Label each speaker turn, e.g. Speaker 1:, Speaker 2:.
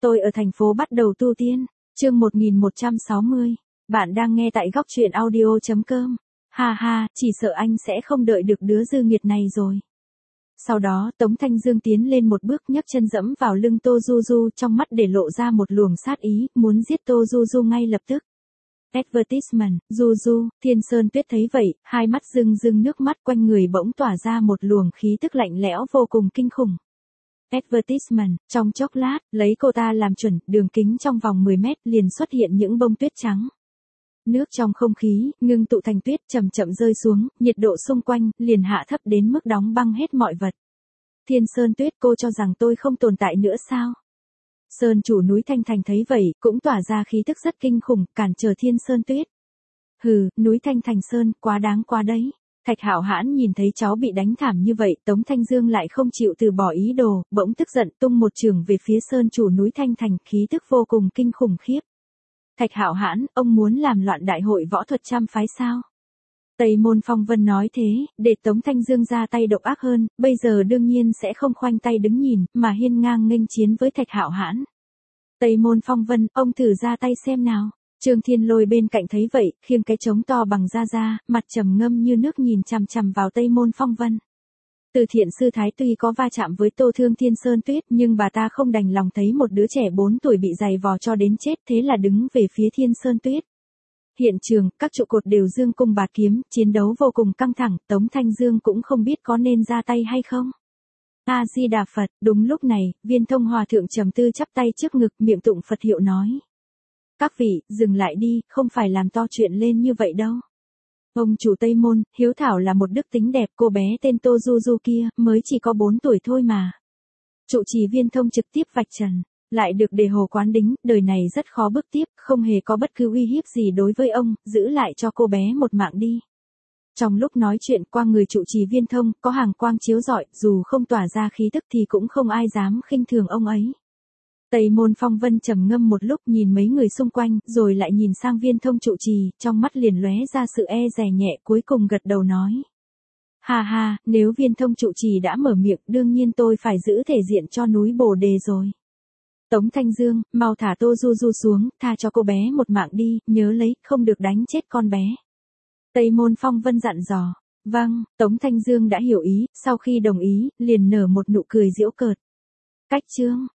Speaker 1: Tôi ở thành phố bắt đầu tu tiên. Chương 1160. Bạn đang nghe tại góc truyện audio.com. Ha ha, chỉ sợ anh sẽ không đợi được đứa dư nghiệt này rồi. Sau đó, Tống Thanh Dương tiến lên một bước nhấc chân dẫm vào lưng Tô Du Du, trong mắt để lộ ra một luồng sát ý, muốn giết Tô Du Du ngay lập tức. Advertisement, Du Du, Thiên Sơn Tuyết thấy vậy, hai mắt rưng rưng nước mắt, quanh người bỗng tỏa ra một luồng khí tức lạnh lẽo vô cùng kinh khủng. Advertisement, trong chốc lát, lấy cô ta làm chuẩn, đường kính trong vòng 10 mét liền xuất hiện những bông tuyết trắng. Nước trong không khí, ngưng tụ thành tuyết chậm chậm rơi xuống, nhiệt độ xung quanh, liền hạ thấp đến mức đóng băng hết mọi vật. Thiên Sơn Tuyết, cô cho rằng tôi không tồn tại nữa sao? Sơn chủ núi Thanh Thành thấy vậy, cũng tỏa ra khí tức rất kinh khủng, cản trở Thiên Sơn Tuyết. Hừ, núi Thanh Thành Sơn, quá đáng quá đấy. Thạch Hạo Hãn nhìn thấy cháu bị đánh thảm như vậy, Tống Thanh Dương lại không chịu từ bỏ ý đồ, bỗng tức giận tung một chưởng về phía Sơn chủ núi Thanh Thành, khí tức vô cùng kinh khủng khiếp. Thạch Hạo Hãn, ông muốn làm loạn đại hội võ thuật trăm phái sao? Tây Môn Phong Vân nói thế, để Tống Thanh Dương ra tay độc ác hơn, bây giờ đương nhiên sẽ không khoanh tay đứng nhìn, mà hiên ngang nghênh chiến với Thạch Hạo Hãn. Tây Môn Phong Vân, ông thử ra tay xem nào. Trương Thiên Lôi bên cạnh thấy vậy, khiêng cái trống to bằng da, mặt trầm ngâm như nước nhìn chằm chằm vào Tây Môn Phong Vân. Từ Thiện sư thái tuy có va chạm với Tô Thương Thiên Sơn Tuyết, nhưng bà ta không đành lòng thấy một đứa trẻ 4 tuổi bị giày vò cho đến chết, thế là đứng về phía Thiên Sơn Tuyết. Hiện trường, các trụ cột đều dương cung bạt kiếm, chiến đấu vô cùng căng thẳng, Tống Thanh Dương cũng không biết có nên ra tay hay không. A Di Đà Phật, đúng lúc này, Viên Thông Hòa thượng trầm tư chắp tay trước ngực, miệng tụng Phật hiệu nói: "Các vị, dừng lại đi, không phải làm to chuyện lên như vậy đâu. Ông chủ Tây Môn, hiếu thảo là một đức tính đẹp, cô bé tên Tô Du Du kia, mới chỉ có 4 tuổi thôi mà." Trụ trì Viên Thông trực tiếp vạch trần, lại được đề hồ quán đính, đời này rất khó bước tiếp, không hề có bất cứ uy hiếp gì đối với ông, giữ lại cho cô bé một mạng đi. Trong lúc nói chuyện, qua người trụ trì Viên Thông, có hàng quang chiếu rọi, dù không tỏa ra khí tức thì cũng không ai dám khinh thường ông ấy. Tây Môn Phong Vân trầm ngâm một lúc, nhìn mấy người xung quanh, rồi lại nhìn sang Viên Thông trụ trì, trong mắt liền lóe ra sự e dè nhẹ, cuối cùng gật đầu nói: "Ha ha, nếu Viên Thông trụ trì đã mở miệng, đương nhiên tôi phải giữ thể diện cho núi Bồ Đề rồi. Tống Thanh Dương, mau thả Tô Du Du xuống, tha cho cô bé một mạng đi, nhớ lấy, không được đánh chết con bé." Tây Môn Phong Vân dặn dò. Vâng, Tống Thanh Dương đã hiểu ý, sau khi đồng ý, liền nở một nụ cười giễu cợt. Cách chương